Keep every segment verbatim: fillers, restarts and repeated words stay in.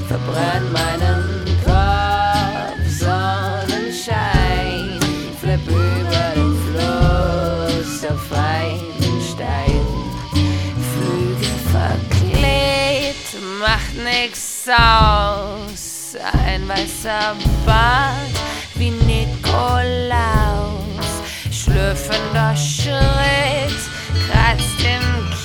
verbrenn meinen Kopf, Sonnenschein, flipp über den Fluss auf einen Stein. Flügel verklebt, macht nix aus, ein weißer Bart wie Nikolaus, schlürfender Schritt kratzt im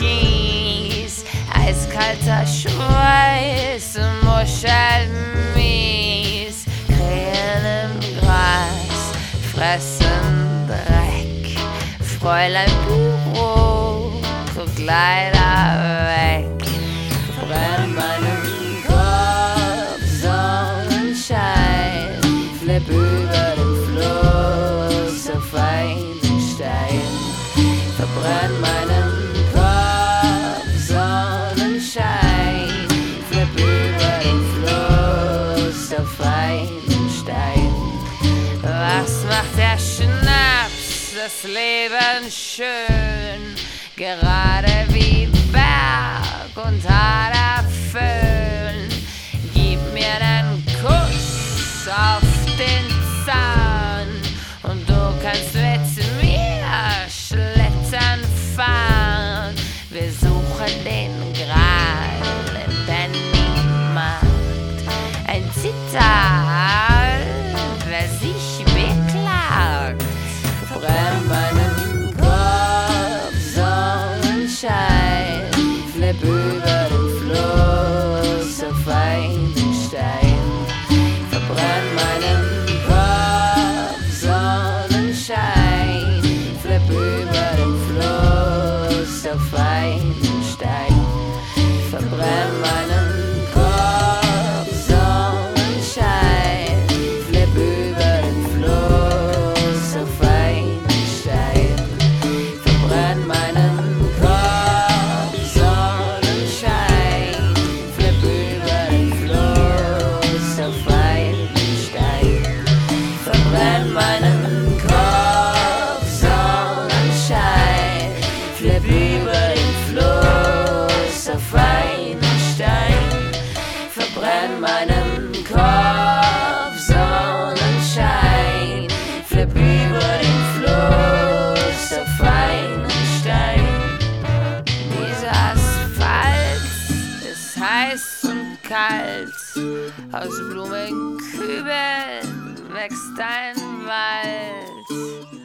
Kies, eiskalter Schweiß muschelt mies, Krähen im Gras fressen Dreck, Fräulein Büro guckt leider weg. Verbrenn meinen Kopf, Sonnenschein, flipp über den Fluss auf einen Stein. Verbrenn meinen Kopf, Sonnenschein, flipp über den Fluss auf einen Stein. Was macht der Schnaps, das Leben schön, gerade wie Berg und harter Föhn. Gib mir den Kuss auf den Zahn und du kannst mit mir Schlittern fahren. Wir suchen den Gral im Pennymarkt, ein Zitat, wer sich beklagt. Verbrenn meinen Kopf, Sonnenschein, flipp über den Fluss auf einen Stein. Verbrenn meinen Kopf, Sonnenschein, flipp über den Fluss auf einen Stein. Verbrenn meinen Kopf, Sonnenschein, flipp über den Fluss auf einen Stein. Verbrenn meinen Kopf, Sonnenschein, flipp über den Fluss auf einen Stein. Verbrenn meinen Kopf, Sonnenschein, flipp über den Fluss auf einen Stein. Verbrenn meinen Kopf, Sonnenschein, flipp über den Fluss auf einen Stein. Dieser Asphalt ist heiß und kalt, aus Blumenkübeln wächst ein Wald.